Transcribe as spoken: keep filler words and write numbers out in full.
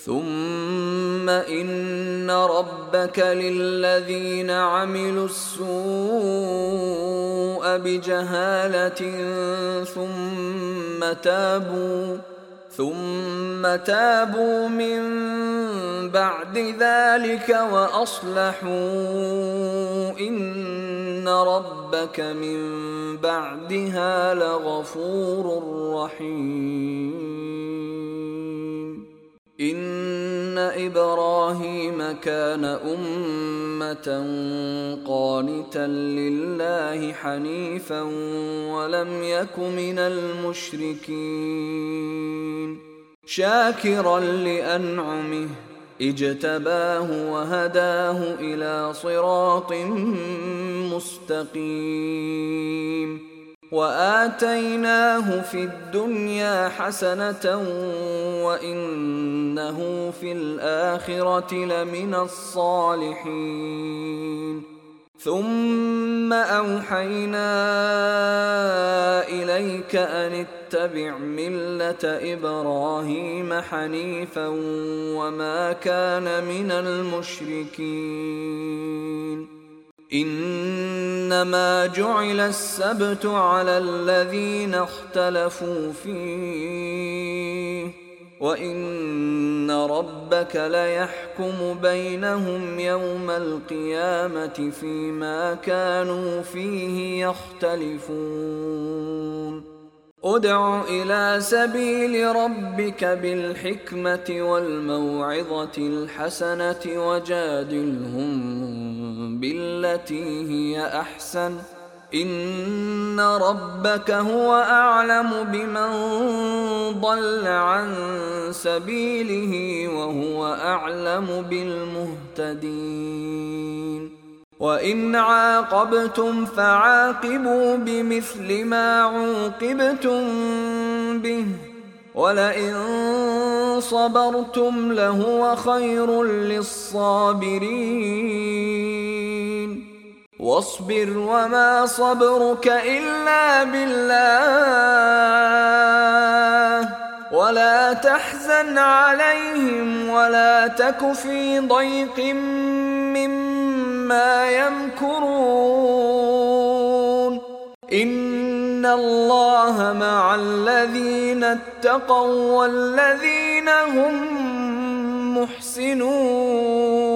ثم إن ربك للذين عملوا السوء بجهالة ثم تابوا ثم تابوا من بعد ذلك وأصلحوا إن ربك من بعدها لغفور رحيم. إن إبراهيم كان أمة قانتا لله حنيفا ولم يك من المشركين، شاكرا لأنعمه اجتباه وهداه إلى صراط مستقيم، وآتيناه في الدنيا حسنة وإنه في الآخرة لمن الصالحين. ثم أوحينا إليك أن اتبع ملة إبراهيم حنيفا وما كان من المشركين. إنما جعل السبت على الذين اختلفوا فيه، وإن ربك ليحكم بينهم يوم القيامة فيما كانوا فيه يختلفون. ادع إلى سبيل ربك بالحكمة والموعظة الحسنة وجادلهم بالتي هي أحسن، إن ربك هو أعلم بمن ضل عن سبيله وهو أعلم بالمهتدين. وإن عاقبتم فعاقبوا بمثل ما عوقبتم به ولئن صبرتم لهو خير للصابرين. واصبر وما صبرك إلا بالله ولا تحزن عليهم ولا تك في ضيق مما يمكرون. إن الله مع الذين اتقوا والذين هم محسنون.